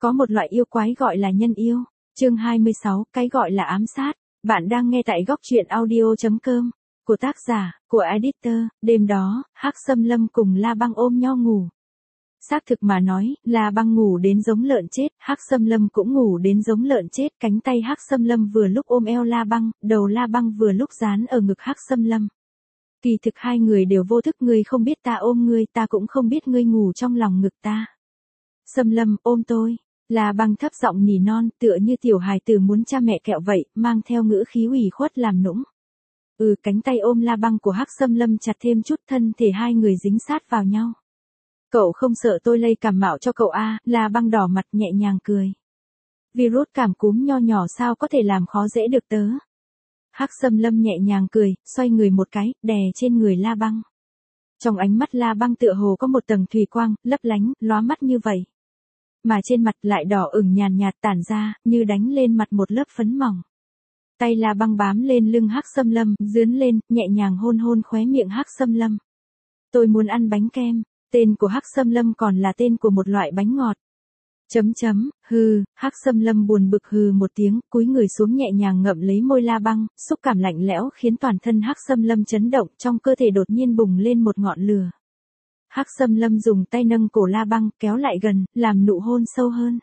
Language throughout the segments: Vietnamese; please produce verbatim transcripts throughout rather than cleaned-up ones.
Có một loại yêu quái gọi là nhân yêu. Chương hai mươi sáu, cái gọi là ám sát. Bạn đang nghe tại góc truyện audio chấm com của tác giả, của editor. Đêm đó, Hắc Xâm Lâm cùng La Băng ôm nhau ngủ. Xác thực mà nói, La Băng ngủ đến giống lợn chết, Hắc Xâm Lâm cũng ngủ đến giống lợn chết, cánh tay Hắc Xâm Lâm vừa lúc ôm eo La Băng, đầu La Băng vừa lúc dán ở ngực Hắc Xâm Lâm. Kỳ thực hai người đều vô thức, ngươi không biết ta ôm ngươi, ta cũng không biết ngươi ngủ trong lòng ngực ta. Xâm Lâm, ôm tôi. La Băng thấp giọng nỉ non, tựa như tiểu hài tử muốn cha mẹ kẹo vậy, mang theo ngữ khí ủy khuất làm nũng. Ừ, cánh tay ôm La Băng của Hắc Xâm Lâm chặt thêm chút, thân thể hai người dính sát vào nhau. Cậu không sợ tôi lây cảm mạo cho cậu a? La Băng đỏ mặt nhẹ nhàng cười. Virus cảm cúm nho nhỏ sao có thể làm khó dễ được tớ. Hắc Xâm Lâm nhẹ nhàng cười, xoay người một cái, đè trên người La Băng. Trong ánh mắt La Băng tựa hồ có một tầng thùy quang, lấp lánh, lóa mắt như vậy. Mà trên mặt lại đỏ ửng nhàn nhạt tản ra, như đánh lên mặt một lớp phấn mỏng. Tay La Băng bám lên lưng Hắc Xâm Lâm, dướn lên, nhẹ nhàng hôn hôn khóe miệng Hắc Xâm Lâm. Tôi muốn ăn bánh kem. Tên của Hắc Xâm Lâm còn là tên của một loại bánh ngọt. Chấm chấm, hừ, Hắc Xâm Lâm buồn bực hừ một tiếng, cúi người xuống nhẹ nhàng ngậm lấy môi La Băng, xúc cảm lạnh lẽo khiến toàn thân Hắc Xâm Lâm chấn động, trong cơ thể đột nhiên bùng lên một ngọn lửa. Hắc Xâm Lâm dùng tay nâng cổ La Băng, kéo lại gần, làm nụ hôn sâu hơn.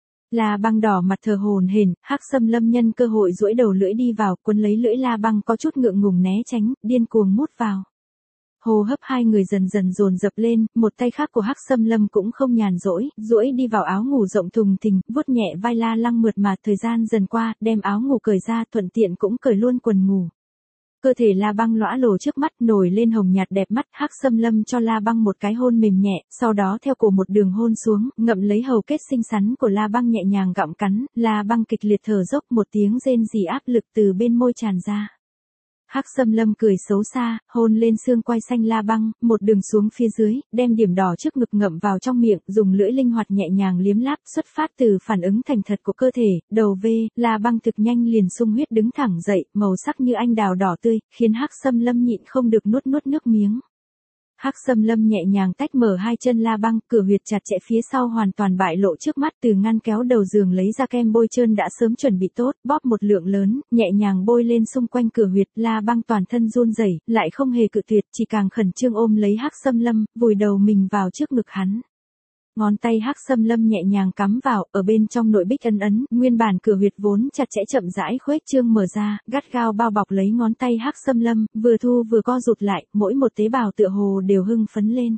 La Băng đỏ mặt thờ hổn hển, Hắc Xâm Lâm nhân cơ hội duỗi đầu lưỡi đi vào, quấn lấy lưỡi La Băng có chút ngượng ngùng né tránh, điên cuồng mút vào. Hô hấp hai người dần dần dồn dập lên, một tay khác của Hắc Xâm Lâm cũng không nhàn rỗi, duỗi đi vào áo ngủ rộng thùng thình, vuốt nhẹ vai La Lăng mượt mà, thời gian dần qua, đem áo ngủ cởi ra, thuận tiện cũng cởi luôn quần ngủ. Cơ thể La Băng lõa lồ trước mắt, nổi lên hồng nhạt đẹp mắt, Hắc Xâm Lâm cho La Băng một cái hôn mềm nhẹ, sau đó theo cổ một đường hôn xuống, ngậm lấy hầu kết xinh xắn của La Băng nhẹ nhàng gặm cắn, La Băng kịch liệt thở dốc, một tiếng rên rỉ áp lực từ bên môi tràn ra. Hắc Xâm Lâm cười xấu xa, hôn lên xương quai xanh La Băng, một đường xuống phía dưới, đem điểm đỏ trước ngực ngậm vào trong miệng, dùng lưỡi linh hoạt nhẹ nhàng liếm láp, xuất phát từ phản ứng thành thật của cơ thể, đầu V, La Băng thực nhanh liền sung huyết đứng thẳng dậy, màu sắc như anh đào đỏ tươi, khiến Hắc Xâm Lâm nhịn không được nuốt nuốt nước miếng. Hắc Xâm Lâm nhẹ nhàng tách mở hai chân La Băng, cửa huyệt chặt chẽ phía sau hoàn toàn bại lộ trước mắt, từ ngăn kéo đầu giường lấy ra kem bôi trơn đã sớm chuẩn bị tốt, bóp một lượng lớn, nhẹ nhàng bôi lên xung quanh cửa huyệt, La Băng toàn thân run rẩy, lại không hề cự tuyệt, chỉ càng khẩn trương ôm lấy Hắc Xâm Lâm, vùi đầu mình vào trước ngực hắn. Ngón tay Hắc Xâm Lâm nhẹ nhàng cắm vào, ở bên trong nội bích ấn ấn, nguyên bản cửa huyệt vốn chặt chẽ chậm rãi khuếch trương mở ra, gắt gao bao bọc lấy ngón tay Hắc Xâm Lâm, vừa thu vừa co rụt lại, mỗi một tế bào tựa hồ đều hưng phấn lên.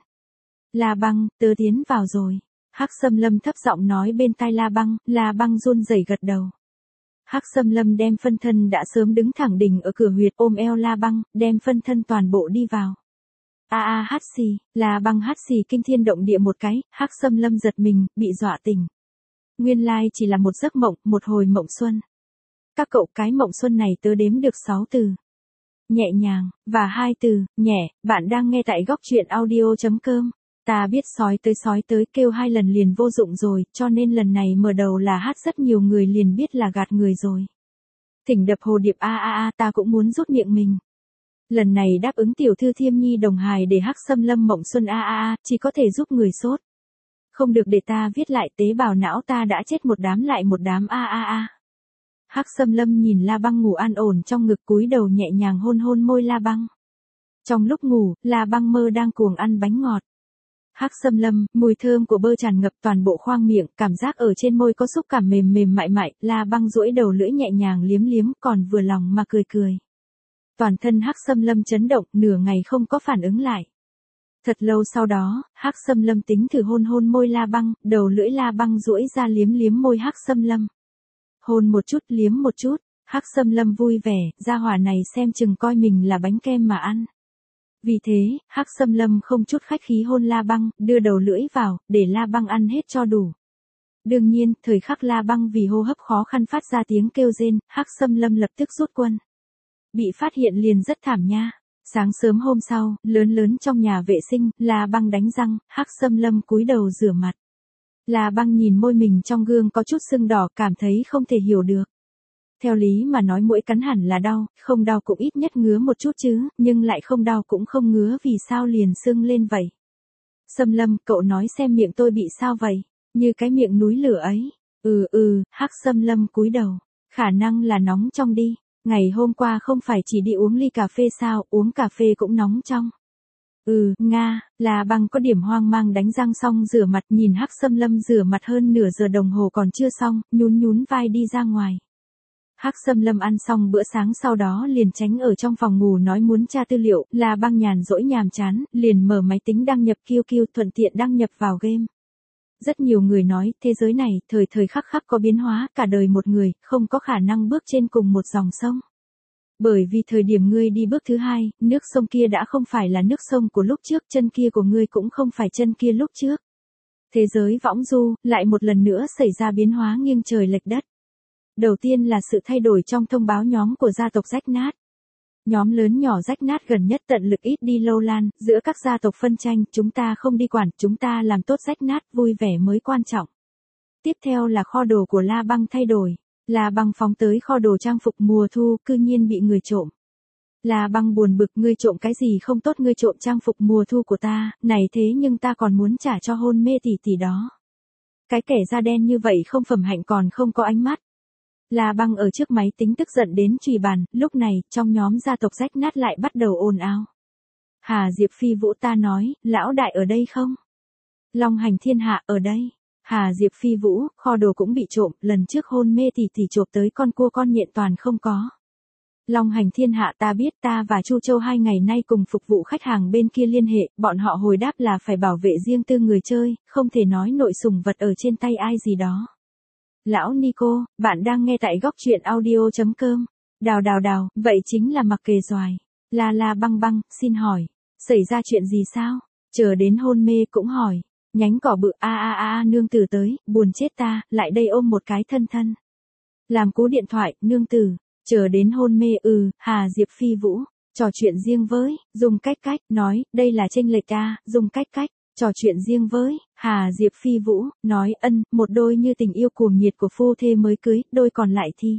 La Băng, tớ tiến vào rồi. Hắc Xâm Lâm thấp giọng nói bên tai La Băng, La Băng run rẩy gật đầu. Hắc Xâm Lâm đem phân thân đã sớm đứng thẳng đỉnh ở cửa huyệt, ôm eo La Băng, đem phân thân toàn bộ đi vào. A a hát xì, La Băng hát xì kinh thiên động địa một cái, Hắc Xâm Lâm giật mình, bị dọa tỉnh. Nguyên lai chỉ là một giấc mộng, một hồi mộng xuân. Các cậu, cái mộng xuân này tớ đếm được sáu từ. Nhẹ nhàng, và hai từ, nhẹ, bạn đang nghe tại góc truyện audio chấm com. Ta biết sói tới sói tới kêu hai lần liền vô dụng rồi, cho nên lần này mở đầu là hát rất nhiều người liền biết là gạt người rồi. Thỉnh đập hồ điệp a a a, ta cũng muốn rút miệng mình. Lần này đáp ứng tiểu thư Thiêm Nhi đồng hài để Hắc Xâm Lâm mộng xuân a a a, chỉ có thể giúp người sốt. Không được để ta viết lại, tế bào não ta đã chết một đám lại một đám a a a. Hắc Xâm Lâm nhìn La Băng ngủ an ổn trong ngực, cúi đầu nhẹ nhàng hôn hôn môi La Băng. Trong lúc ngủ, La Băng mơ đang cuồng ăn bánh ngọt. Hắc Xâm Lâm, mùi thơm của bơ tràn ngập toàn bộ khoang miệng, cảm giác ở trên môi có xúc cảm mềm mềm mại mại, La Băng duỗi đầu lưỡi nhẹ nhàng liếm liếm, còn vừa lòng mà cười cười. Toàn thân Hắc Xâm Lâm chấn động, nửa ngày không có phản ứng lại. Thật lâu sau đó, Hắc Xâm Lâm tính thử hôn hôn môi La Băng, đầu lưỡi La Băng duỗi ra liếm liếm môi Hắc Xâm Lâm. Hôn một chút, liếm một chút, Hắc Xâm Lâm vui vẻ, gia hỏa này xem chừng coi mình là bánh kem mà ăn. Vì thế, Hắc Xâm Lâm không chút khách khí hôn La Băng, đưa đầu lưỡi vào, để La Băng ăn hết cho đủ. Đương nhiên, thời khắc La Băng vì hô hấp khó khăn phát ra tiếng kêu rên, Hắc Xâm Lâm lập tức rút quân. Bị phát hiện liền rất thảm nha. Sáng sớm hôm sau, lớn lớn trong nhà vệ sinh, La Băng đánh răng, Hắc Xâm Lâm cúi đầu rửa mặt. La Băng nhìn môi mình trong gương có chút sưng đỏ, cảm thấy không thể hiểu được. Theo lý mà nói mũi cắn hẳn là đau, không đau cũng ít nhất ngứa một chút chứ, nhưng lại không đau cũng không ngứa, vì sao liền sưng lên vậy? Xâm Lâm, cậu nói xem miệng tôi bị sao vậy? như cái miệng núi lửa ấy. Ừ ừ, Hắc Xâm Lâm cúi đầu, khả năng là nóng trong đi, ngày hôm qua không phải chỉ đi uống ly cà phê sao, uống cà phê cũng nóng trong. Ừ, Nga, là bằng có điểm hoang mang đánh răng xong rửa mặt nhìn Hắc Xâm Lâm rửa mặt hơn nửa giờ đồng hồ còn chưa xong, nhún nhún vai đi ra ngoài. Hắc Xâm Lâm ăn xong bữa sáng sau đó liền tránh ở trong phòng ngủ nói muốn tra tư liệu, là băng nhàn rỗi nhàm chán, liền mở máy tính đăng nhập Q Q thuận tiện đăng nhập vào game. Rất nhiều người nói, thế giới này, thời thời khắc khắc có biến hóa, cả đời một người, không có khả năng bước trên cùng một dòng sông. Bởi vì thời điểm ngươi đi bước thứ hai, nước sông kia đã không phải là nước sông của lúc trước, chân kia của ngươi cũng không phải chân kia lúc trước. Thế giới võng du, lại một lần nữa xảy ra biến hóa nghiêng trời lệch đất. Đầu tiên là sự thay đổi trong thông báo nhóm của gia tộc rách nát. Nhóm lớn nhỏ rách nát gần nhất tận lực ít đi lâu lan, giữa các gia tộc phân tranh, chúng ta không đi quản, chúng ta làm tốt rách nát, vui vẻ mới quan trọng. Tiếp theo là kho đồ của La Băng thay đổi. La Băng phóng tới kho đồ trang phục mùa thu, cư nhiên bị người trộm. La Băng buồn bực, ngươi trộm cái gì không tốt, ngươi trộm trang phục mùa thu của ta, này thế nhưng ta còn muốn trả cho hôn mê tỷ tỷ đó. Cái kẻ da đen như vậy không phẩm hạnh còn không có ánh mắt. La Băng ở trước máy tính tức giận đến chùy bàn, lúc này, trong nhóm gia tộc rách nát lại bắt đầu ồn ào. Hà Diệp Phi Vũ ta nói, lão đại ở đây không? Long Hành Thiên Hạ ở đây. Hà Diệp Phi Vũ, kho đồ cũng bị trộm, lần trước hôn mê tỷ tỷ trộm tới con cua con nhện toàn không có. Long Hành Thiên Hạ ta biết ta và Chu Châu hai ngày nay cùng phục vụ khách hàng bên kia liên hệ, bọn họ hồi đáp là phải bảo vệ riêng tư người chơi, không thể nói nội sủng vật ở trên tay ai gì đó. Lão Nico, bạn đang nghe tại góc truyện audio.com. Đào đào đào, vậy chính là mặc kề doài. La La Băng Băng, xin hỏi, xảy ra chuyện gì sao? Chờ đến hôn mê cũng hỏi. Nhánh cỏ bự a a a nương tử tới, buồn chết ta, lại đây ôm một cái thân thân. Làm cú điện thoại, nương tử, chờ đến hôn mê ừ, Hà Diệp Phi Vũ, trò chuyện riêng với, dùng cách cách, nói, đây là chênh lệch a, dùng cách cách. Trò chuyện riêng với, Hà Diệp Phi Vũ, nói ân, một đôi như tình yêu cuồng nhiệt của phu thê mới cưới, đôi còn lại thì.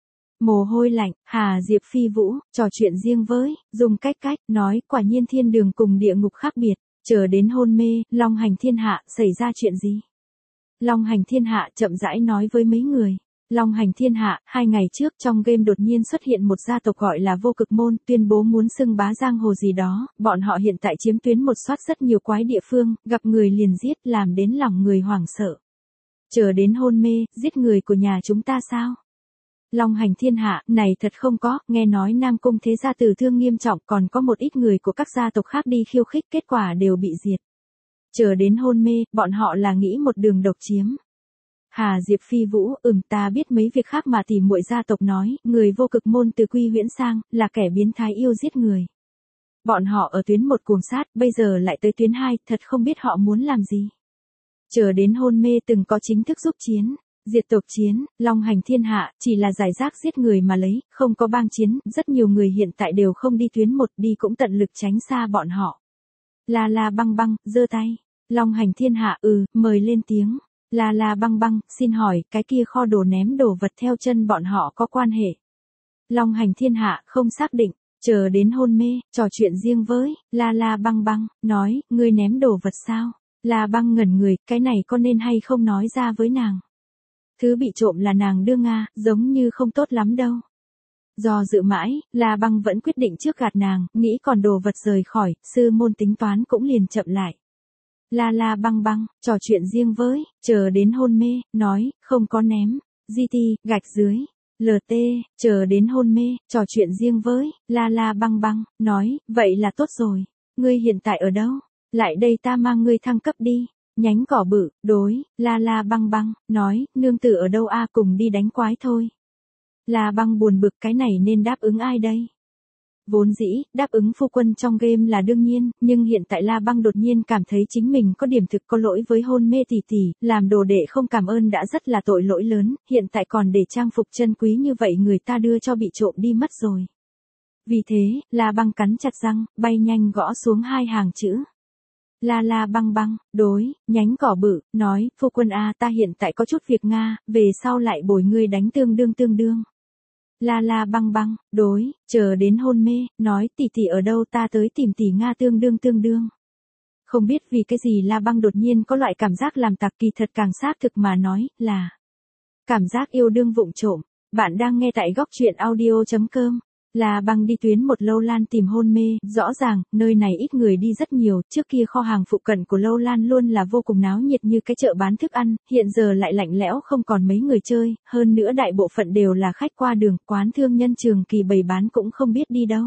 Mồ hôi lạnh, Hà Diệp Phi Vũ, trò chuyện riêng với, dùng cách cách, nói, quả nhiên thiên đường cùng địa ngục khác biệt, chờ đến hôn mê, Long Hành Thiên Hạ, xảy ra chuyện gì? Long Hành Thiên Hạ chậm rãi nói với mấy người. Long Hành Thiên Hạ, hai ngày trước trong game đột nhiên xuất hiện một gia tộc gọi là Vô Cực Môn, tuyên bố muốn xưng bá giang hồ gì đó, bọn họ hiện tại chiếm tuyến một soát rất nhiều quái địa phương, gặp người liền giết, làm đến lòng người hoảng sợ. Chờ đến hôn mê, giết người của nhà chúng ta sao? Long Hành Thiên Hạ, này thật không có, nghe nói Nam Cung thế gia tử thương nghiêm trọng, còn có một ít người của các gia tộc khác đi khiêu khích, kết quả đều bị diệt. Chờ đến hôn mê, bọn họ là nghĩ một đường độc chiếm. Hà Diệp Phi Vũ, ừm ta biết mấy việc khác mà tỷ muội gia tộc nói, người Vô Cực Môn từ Quy Huyễn sang, là kẻ biến thái yêu giết người. Bọn họ ở tuyến một cuồng sát, bây giờ lại tới tuyến hai, thật không biết họ muốn làm gì. Chờ đến hôn mê từng có chính thức giúp chiến, diệt tộc chiến, Long Hành Thiên Hạ, chỉ là giải rác giết người mà lấy, không có bang chiến, rất nhiều người hiện tại đều không đi tuyến một, đi cũng tận lực tránh xa bọn họ. La La Băng Băng, giơ tay, Long Hành Thiên Hạ, ừ, mời lên tiếng. La La Băng Băng, xin hỏi, cái kia kho đồ ném đồ vật theo chân bọn họ có quan hệ? Long Hành Thiên Hạ, không xác định, chờ đến hôn mê, trò chuyện riêng với, La La Băng Băng, nói, ngươi ném đồ vật sao? La Băng ngẩn người, cái này có nên hay không nói ra với nàng? Thứ bị trộm là nàng đưa Nga, giống như không tốt lắm đâu. Do dự mãi, La Băng vẫn quyết định trước gạt nàng, nghĩ còn đồ vật rời khỏi, sư môn tính toán cũng liền chậm lại. La La Băng Băng, trò chuyện riêng với, chờ đến hôn mê, nói, không có ném, giê tê, gạch dưới, lờ tê, chờ đến hôn mê, trò chuyện riêng với, La La Băng Băng, nói, vậy là tốt rồi, ngươi hiện tại ở đâu, lại đây ta mang ngươi thăng cấp đi, nhánh cỏ bự, đối, La La Băng Băng, nói, nương tử ở đâu a cùng đi đánh quái thôi. La Băng buồn bực cái này nên đáp ứng ai đây? Vốn dĩ, đáp ứng phu quân trong game là đương nhiên, nhưng hiện tại La Băng đột nhiên cảm thấy chính mình có điểm thực có lỗi với hôn mê tỷ tỷ, làm đồ đệ không cảm ơn đã rất là tội lỗi lớn, hiện tại còn để trang phục chân quý như vậy người ta đưa cho bị trộm đi mất rồi. Vì thế, La Băng cắn chặt răng, bay nhanh gõ xuống hai hàng chữ. La La Băng Băng, đối, nhánh cỏ bự, nói, phu quân a ta hiện tại có chút việc Nga, về sau lại bồi ngươi đánh tương đương tương đương. La La Băng Băng, đối, chờ đến hôn mê, nói tỷ tỷ ở đâu ta tới tìm tỷ Nga tương đương tương đương. Không biết vì cái gì La Băng đột nhiên có loại cảm giác làm tặc, kỳ thật càng xác thực mà nói, là cảm giác yêu đương vụng trộm. Bạn đang nghe tại góc truyện audio.com. La Băng đi tuyến một Lâu Lan tìm hôn mê, rõ ràng, nơi này ít người đi rất nhiều, trước kia kho hàng phụ cận của Lâu Lan luôn là vô cùng náo nhiệt như cái chợ bán thức ăn, hiện giờ lại lạnh lẽo không còn mấy người chơi, hơn nữa đại bộ phận đều là khách qua đường, quán thương nhân trường kỳ bày bán cũng không biết đi đâu.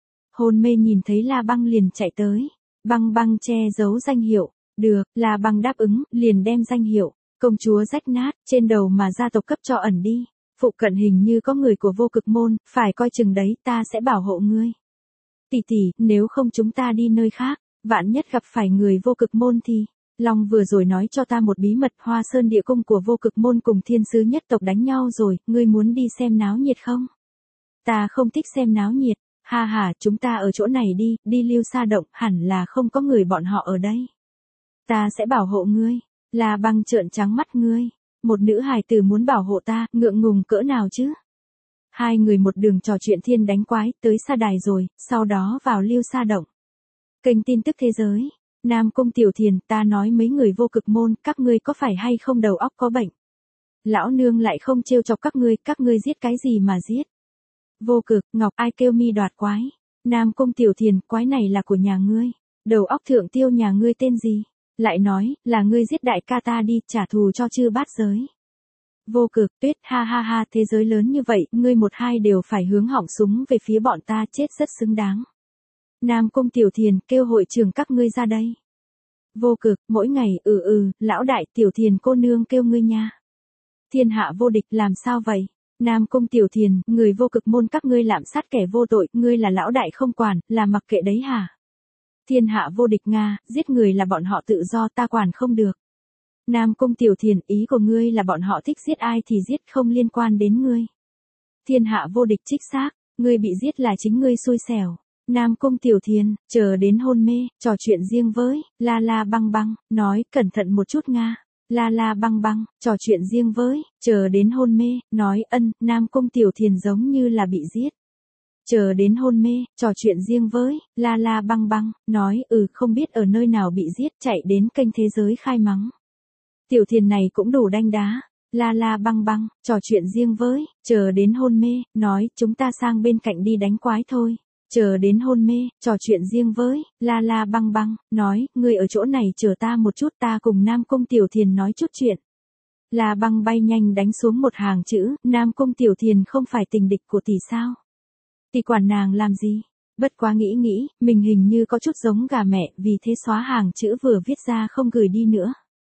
Hôn mê nhìn thấy La Băng liền chạy tới, Băng Băng che giấu danh hiệu, được, La Băng đáp ứng, liền đem danh hiệu, công chúa rách nát, trên đầu mà gia tộc cấp cho ẩn đi. Phụ cận hình như có người của Vô Cực Môn, phải coi chừng đấy, ta sẽ bảo hộ ngươi. Tỷ tỷ, nếu không chúng ta đi nơi khác, vạn nhất gặp phải người Vô Cực Môn thì, Long vừa rồi nói cho ta một bí mật, Hoa Sơn địa cung của Vô Cực Môn cùng thiên sứ nhất tộc đánh nhau rồi, ngươi muốn đi xem náo nhiệt không? Ta không thích xem náo nhiệt, ha ha, chúng ta ở chỗ này đi, đi Lưu Sa Động, hẳn là không có người bọn họ ở đây. Ta sẽ bảo hộ ngươi, La Băng trợn trắng mắt ngươi. Một nữ hài tử muốn bảo hộ ta, ngượng ngùng cỡ nào chứ? Hai người một đường trò chuyện thiên đánh quái, tới Sa Đài rồi, sau đó vào Lưu Sa Động. Kênh tin tức thế giới. Nam Cung Tiểu Thiền, ta nói mấy người Vô Cực Môn, các ngươi có phải hay không đầu óc có bệnh? Lão nương lại không trêu chọc các ngươi, các ngươi giết cái gì mà giết? Vô Cực, Ngọc, ai kêu mi đoạt quái? Nam Cung Tiểu Thiền, quái này là của nhà ngươi. Đầu óc thượng tiêu nhà ngươi tên gì? Lại nói, là ngươi giết đại ca ta đi, trả thù cho chư bát giới. Vô Cực, Tuyết, ha ha ha, thế giới lớn như vậy, ngươi một hai đều phải hướng họng súng về phía bọn ta, chết rất xứng đáng. Nam Cung Tiểu Thiền, kêu hội trường các ngươi ra đây. Vô Cực, mỗi ngày, ừ ừ, lão đại, Tiểu Thiền cô nương kêu ngươi nha. Thiên hạ vô địch, làm sao vậy? Nam Cung Tiểu Thiền, người Vô Cực Môn các ngươi lạm sát kẻ vô tội, ngươi là lão đại không quản, là mặc kệ đấy hả? Thiên hạ vô địch Nga, giết người là bọn họ tự do, ta quản không được. Nam Cung Tiểu Thiền, ý của ngươi là bọn họ thích giết ai thì giết, không liên quan đến ngươi. Thiên hạ vô địch trích xác, ngươi bị giết là chính ngươi xui xẻo. Nam Cung Tiểu Thiền, chờ đến hôn mê, trò chuyện riêng với, La La Băng Băng, nói, cẩn thận một chút Nga. La La Băng Băng, trò chuyện riêng với, chờ đến hôn mê, nói, ân, Nam Cung Tiểu Thiền giống như là bị giết. Chờ đến hôn mê, trò chuyện riêng với, La La Băng Băng, nói, ừ, không biết ở nơi nào bị giết, chạy đến kênh thế giới khai mắng. Tiểu Thiền này cũng đủ đanh đá. La La Băng Băng, trò chuyện riêng với, chờ đến hôn mê, nói, chúng ta sang bên cạnh đi đánh quái thôi. Chờ đến hôn mê, trò chuyện riêng với, La La Băng Băng, nói, ngươi ở chỗ này chờ ta một chút, ta cùng Nam Cung Tiểu Thiền nói chút chuyện. La Băng bay nhanh đánh xuống một hàng chữ, Nam Cung Tiểu Thiền không phải tình địch của tỷ sao? Tỷ quản nàng làm gì? Bất quá nghĩ nghĩ, mình hình như có chút giống gà mẹ, vì thế xóa hàng chữ vừa viết ra không gửi đi nữa.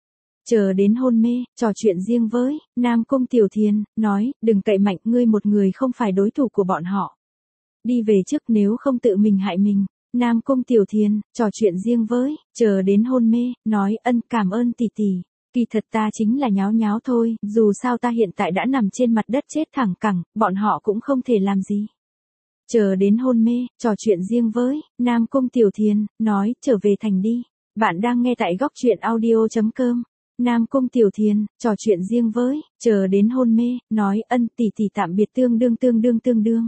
Chờ đến hôn mê, trò chuyện riêng với, Nam Cung Tiểu Thiền, nói, đừng cậy mạnh, ngươi một người không phải đối thủ của bọn họ. Đi về trước nếu không tự mình hại mình. Nam Cung Tiểu Thiền, trò chuyện riêng với, chờ đến hôn mê, nói, ân, cảm ơn tỷ tỷ. Kỳ thật ta chính là nháo nháo thôi, dù sao ta hiện tại đã nằm trên mặt đất chết thẳng cẳng, bọn họ cũng không thể làm gì. Chờ đến hôn mê, trò chuyện riêng với, Nam Cung Tiểu Thiền, nói, trở về thành đi. Bạn đang nghe tại góc truyện audio.com. Nam Cung Tiểu Thiền, trò chuyện riêng với, chờ đến hôn mê, nói, ân, tỷ tỷ tạm biệt tương đương tương đương tương đương.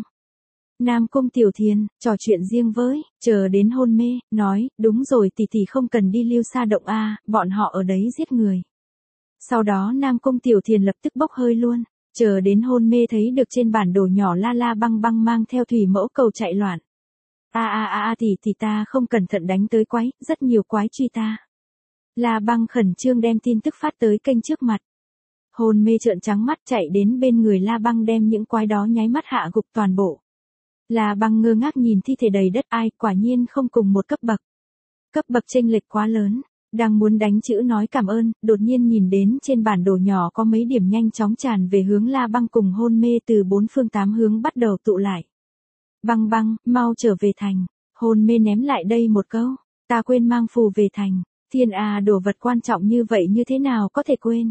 Nam Cung Tiểu Thiền, trò chuyện riêng với, chờ đến hôn mê, nói, đúng rồi tỷ tỷ không cần đi Lưu Sa Động a, bọn họ ở đấy giết người. Sau đó Nam Cung Tiểu Thiền lập tức bốc hơi luôn. Chờ đến hôn mê thấy được trên bản đồ nhỏ La La Băng Băng mang theo thủy mẫu cầu chạy loạn. A a a a tỷ tỷ ta không cẩn thận đánh tới quái, rất nhiều quái truy ta. La Băng khẩn trương đem tin tức phát tới kênh trước mặt. Hôn mê trợn trắng mắt chạy đến bên người La Băng đem những quái đó nháy mắt hạ gục toàn bộ. La Băng ngơ ngác nhìn thi thể đầy đất, ai, quả nhiên không cùng một cấp bậc. Cấp bậc chênh lệch quá lớn. Đang muốn đánh chữ nói cảm ơn, đột nhiên nhìn đến trên bản đồ nhỏ có mấy điểm nhanh chóng tràn về hướng La Băng cùng hôn mê từ bốn phương tám hướng bắt đầu tụ lại. Băng Băng, mau trở về thành. Hôn mê ném lại đây một câu. Ta quên mang phù về thành. Thiên à, đồ vật quan trọng như vậy như thế nào có thể quên.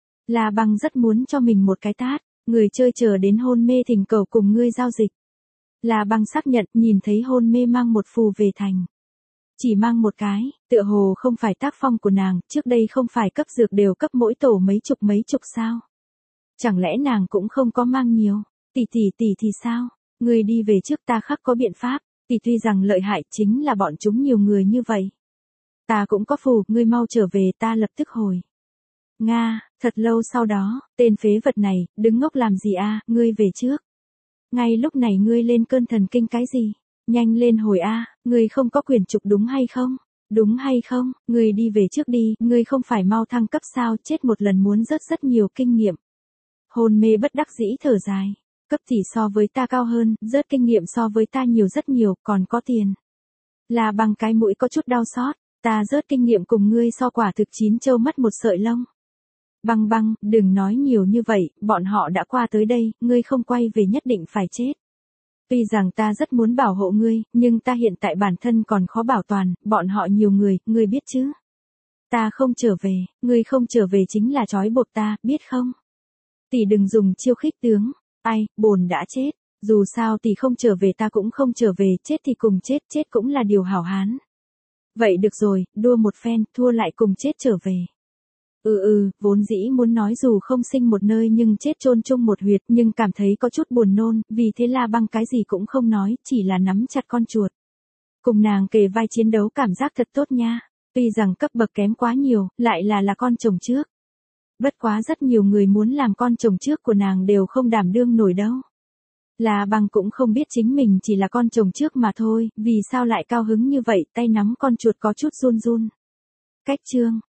La Băng rất muốn cho mình một cái tát. Người chơi chờ đến hôn mê thỉnh cầu cùng ngươi giao dịch. La Băng xác nhận nhìn thấy hôn mê mang một phù về thành. Chỉ mang một cái, tựa hồ không phải tác phong của nàng, trước đây không phải cấp dược đều cấp mỗi tổ mấy chục mấy chục sao. Chẳng lẽ nàng cũng không có mang nhiều, tỷ tỷ tỷ thì sao, người đi về trước ta khắc có biện pháp, tỷ tuy rằng lợi hại chính là bọn chúng nhiều người như vậy. Ta cũng có phù, ngươi mau trở về, ta lập tức hồi. Nga, thật lâu sau đó, tên phế vật này, đứng ngốc làm gì a, ngươi về trước. Ngay lúc này ngươi lên cơn thần kinh cái gì? Nhanh lên hồi a, ngươi không có quyền trục đúng hay không? Đúng hay không, ngươi đi về trước đi, ngươi không phải mau thăng cấp sao, chết một lần muốn rất rất nhiều kinh nghiệm. Hôn mê bất đắc dĩ thở dài, cấp thì so với ta cao hơn, rớt kinh nghiệm so với ta nhiều rất nhiều, còn có tiền. Là bằng cái mũi có chút đau xót, ta rớt kinh nghiệm cùng ngươi so quả thực chín châu mất một sợi lông. Băng băng, đừng nói nhiều như vậy, bọn họ đã qua tới đây, ngươi không quay về nhất định phải chết. Tuy rằng ta rất muốn bảo hộ ngươi, nhưng ta hiện tại bản thân còn khó bảo toàn, bọn họ nhiều người, ngươi biết chứ. Ta không trở về, ngươi không trở về chính là trói buộc ta, biết không? Tỷ đừng dùng chiêu khích tướng, ai, bồn đã chết, dù sao tỷ không trở về ta cũng không trở về, chết thì cùng chết, chết cũng là điều hảo hán. Vậy được rồi, đua một phen, thua lại cùng chết trở về. Ừ ừ, vốn dĩ muốn nói dù không sinh một nơi nhưng chết chôn chung một huyệt, nhưng cảm thấy có chút buồn nôn, vì thế La Băng cái gì cũng không nói, chỉ là nắm chặt con chuột. Cùng nàng kề vai chiến đấu cảm giác thật tốt nha, tuy rằng cấp bậc kém quá nhiều, lại là là con chồng trước. Bất quá rất nhiều người muốn làm con chồng trước của nàng đều không đảm đương nổi đâu. La Băng cũng không biết chính mình chỉ là con chồng trước mà thôi, vì sao lại cao hứng như vậy, tay nắm con chuột có chút run run. Cách chương